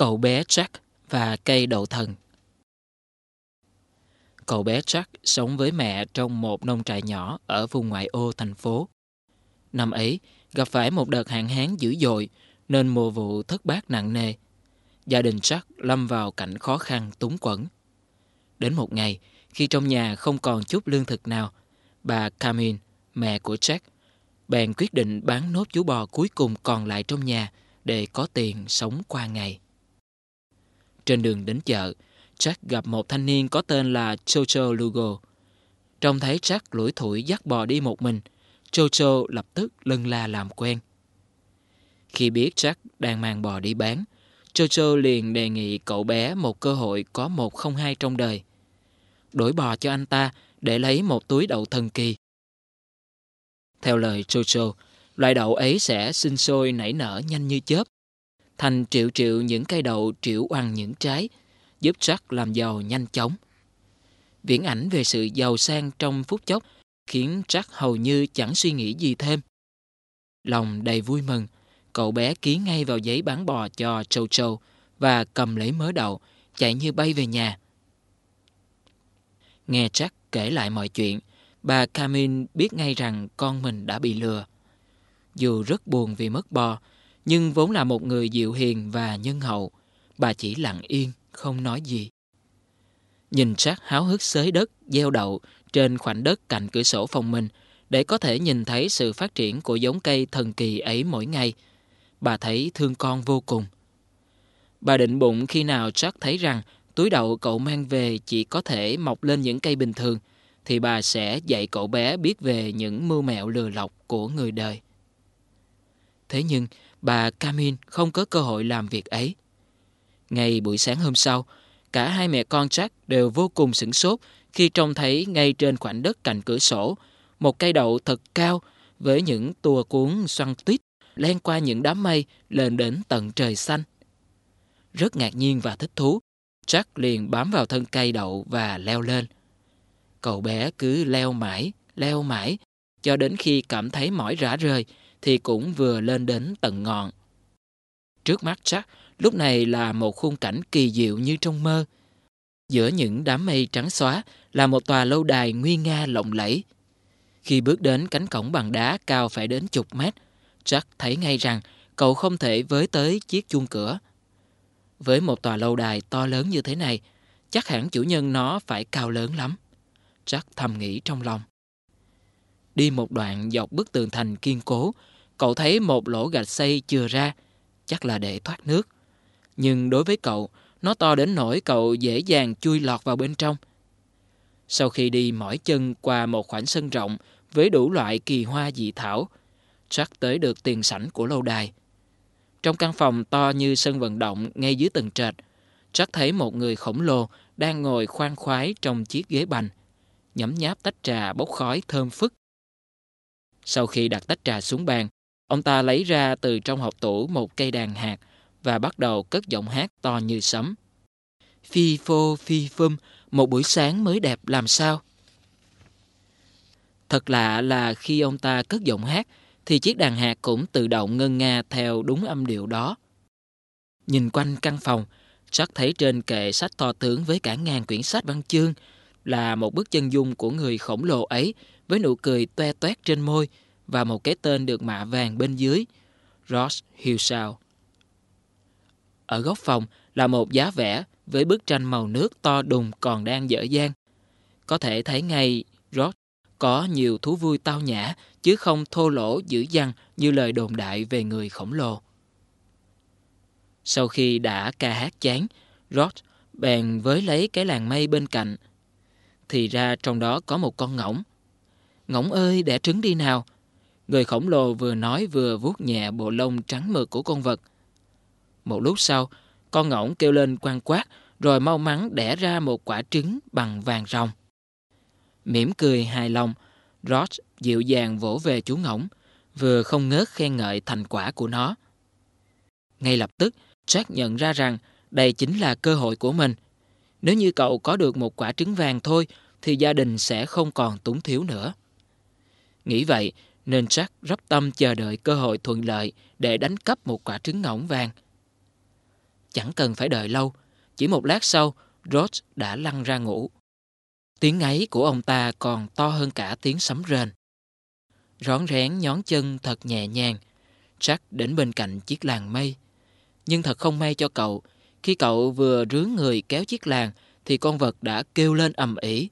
Cậu bé Jack và cây đậu thần. Cậu bé Jack sống với mẹ trong một nông trại nhỏ ở vùng ngoại ô thành phố. Năm ấy, gặp phải một đợt hạn hán dữ dội nên mùa vụ thất bát nặng nề. Gia đình Jack lâm vào cảnh khó khăn túng quẫn. Đến một ngày, khi trong nhà không còn chút lương thực nào, bà Camille, mẹ của Jack, bèn quyết định bán nốt chú bò cuối cùng còn lại trong nhà để có tiền sống qua ngày. Trên đường đến chợ, Jack gặp một thanh niên có tên là Jojo Lugo. Trông thấy Jack lủi thủi dắt bò đi một mình, Jojo lập tức lân la làm quen. Khi biết Jack đang mang bò đi bán, Jojo liền đề nghị cậu bé một cơ hội có một không hai trong đời. Đổi bò cho anh ta để lấy một túi đậu thần kỳ. Theo lời Jojo, loại đậu ấy sẽ sinh sôi nảy nở nhanh như chớp, thành triệu triệu những cây đậu triệu oằn những trái, giúp Jack làm giàu nhanh chóng. Viễn ảnh về sự giàu sang trong phút chốc khiến Jack hầu như chẳng suy nghĩ gì thêm. Lòng đầy vui mừng, cậu bé ký ngay vào giấy bán bò cho Jojo và cầm lấy mớ đậu, chạy như bay về nhà. Nghe Jack kể lại mọi chuyện, bà Camille biết ngay rằng con mình đã bị lừa. Dù rất buồn vì mất bò, nhưng vốn là một người dịu hiền và nhân hậu, bà chỉ lặng yên, không nói gì. Nhìn Jack háo hức xới đất, gieo đậu trên khoảnh đất cạnh cửa sổ phòng mình để có thể nhìn thấy sự phát triển của giống cây thần kỳ ấy mỗi ngày, bà thấy thương con vô cùng. Bà định bụng khi nào Jack thấy rằng túi đậu cậu mang về chỉ có thể mọc lên những cây bình thường, thì bà sẽ dạy cậu bé biết về những mưu mẹo lừa lọc của người đời. Thế nhưng, bà Camille không có cơ hội làm việc ấy. Ngay buổi sáng hôm sau, cả hai mẹ con Jack đều vô cùng sửng sốt khi trông thấy ngay trên khoảnh đất cạnh cửa sổ một cây đậu thật cao với những tua cuốn xoăn tuýt len qua những đám mây lên đến tận trời xanh. Rất ngạc nhiên và thích thú, Jack liền bám vào thân cây đậu và leo lên. Cậu bé cứ leo mãi, cho đến khi cảm thấy mỏi rã rời thì cũng vừa lên đến tận ngọn. Trước mắt Jack lúc này là một khung cảnh kỳ diệu như trong mơ. Giữa những đám mây trắng xóa là một tòa lâu đài nguy nga lộng lẫy. Khi bước đến cánh cổng bằng đá cao phải đến chục mét, Jack thấy ngay rằng cậu không thể với tới chiếc chuông cửa. Với một tòa lâu đài to lớn như thế này, chắc hẳn chủ nhân nó phải cao lớn lắm. Jack thầm nghĩ trong lòng. Đi một đoạn dọc bức tường thành kiên cố, cậu thấy một lỗ gạch xây chừa ra, chắc là để thoát nước. Nhưng đối với cậu, nó to đến nỗi cậu dễ dàng chui lọt vào bên trong. Sau khi đi mỏi chân qua một khoảnh sân rộng với đủ loại kỳ hoa dị thảo, Jack tới được tiền sảnh của lâu đài. Trong căn phòng to như sân vận động ngay dưới tầng trệt, Jack thấy một người khổng lồ đang ngồi khoan khoái trong chiếc ghế bành, nhấm nháp tách trà bốc khói thơm phức. Sau khi đặt tách trà xuống bàn, ông ta lấy ra từ trong hộc tủ một cây đàn hạt và bắt đầu cất giọng hát to như sấm. Phi phô phi phum, một buổi sáng mới đẹp làm sao. Thật lạ là khi ông ta cất giọng hát thì chiếc đàn hạt cũng tự động ngân nga theo đúng âm điệu đó. Nhìn quanh căn phòng, Jack thấy trên kệ sách to tướng với cả ngàn quyển sách văn chương là một bức chân dung của người khổng lồ ấy với nụ cười toe toét trên môi và một cái tên được mạ vàng bên dưới, Ross Hillshow. Ở góc phòng là một giá vẽ với bức tranh màu nước to đùng còn đang dở dang. Có thể thấy ngay Ross có nhiều thú vui tao nhã chứ không thô lỗ dữ dằn như lời đồn đại về người khổng lồ. Sau khi đã ca hát chán, Ross bèn với lấy cái làn mây bên cạnh. Thì ra trong đó có một con ngỗng. Ngỗng ơi, đẻ trứng đi nào. Người khổng lồ vừa nói vừa vuốt nhẹ bộ lông trắng mượt của con vật. Một lúc sau, con ngỗng kêu lên quang quát rồi mau mắn đẻ ra một quả trứng bằng vàng ròng. Mỉm cười hài lòng, Ross dịu dàng vỗ về chú ngỗng, vừa không ngớt khen ngợi thành quả của nó. Ngay lập tức, Jack nhận ra rằng đây chính là cơ hội của mình. Nếu như cậu có được một quả trứng vàng thôi, thì gia đình sẽ không còn túng thiếu nữa. Nghĩ vậy, nên Jack dốc tâm chờ đợi cơ hội thuận lợi để đánh cắp một quả trứng ngỗng vàng. Chẳng cần phải đợi lâu, chỉ một lát sau, George đã lăn ra ngủ. Tiếng ngáy của ông ta còn to hơn cả tiếng sấm rền. Rón rén nhón chân thật nhẹ nhàng, Jack đến bên cạnh chiếc làn mây. Nhưng thật không may cho cậu, khi cậu vừa rướn người kéo chiếc làn thì con vật đã kêu lên ầm ĩ.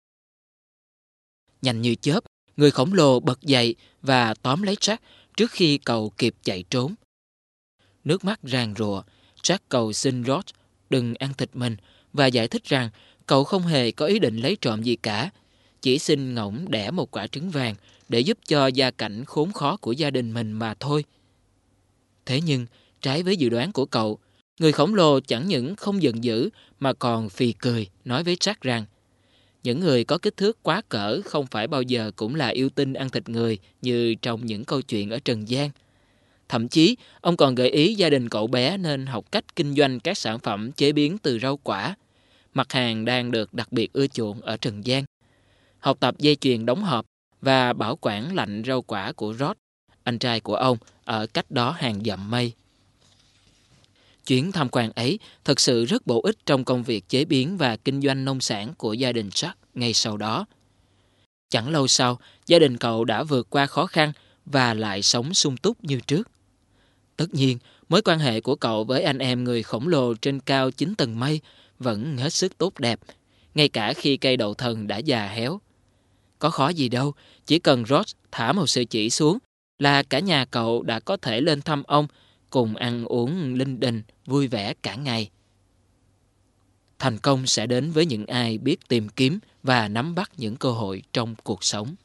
Nhanh như chớp, người khổng lồ bật dậy và tóm lấy Jack trước khi cậu kịp chạy trốn. Nước mắt ràn rụa, Jack cầu xin George đừng ăn thịt mình và giải thích rằng cậu không hề có ý định lấy trộm gì cả, chỉ xin ngỗng đẻ một quả trứng vàng để giúp cho gia cảnh khốn khó của gia đình mình mà thôi. Thế nhưng, trái với dự đoán của cậu, người khổng lồ chẳng những không giận dữ mà còn phì cười nói với Jack rằng những người có kích thước quá cỡ không phải bao giờ cũng là yêu tinh ăn thịt người như trong những câu chuyện ở trần gian. Thậm chí, ông còn gợi ý gia đình cậu bé nên học cách kinh doanh các sản phẩm chế biến từ rau quả, mặt hàng đang được đặc biệt ưa chuộng ở trần gian. Học tập dây chuyền đóng hộp và bảo quản lạnh rau quả của Rod, anh trai của ông, ở cách đó hàng dặm mây. Chuyến tham quan ấy thật sự rất bổ ích trong công việc chế biến và kinh doanh nông sản của gia đình Jack ngay sau đó. Chẳng lâu sau, gia đình cậu đã vượt qua khó khăn và lại sống sung túc như trước. Tất nhiên, mối quan hệ của cậu với anh em người khổng lồ trên cao 9 tầng mây vẫn hết sức tốt đẹp, ngay cả khi cây đậu thần đã già héo. Có khó gì đâu, chỉ cần George thả một sợi chỉ xuống là cả nhà cậu đã có thể lên thăm ông, cùng ăn uống linh đình, vui vẻ cả ngày. Thành công sẽ đến với những ai biết tìm kiếm và nắm bắt những cơ hội trong cuộc sống.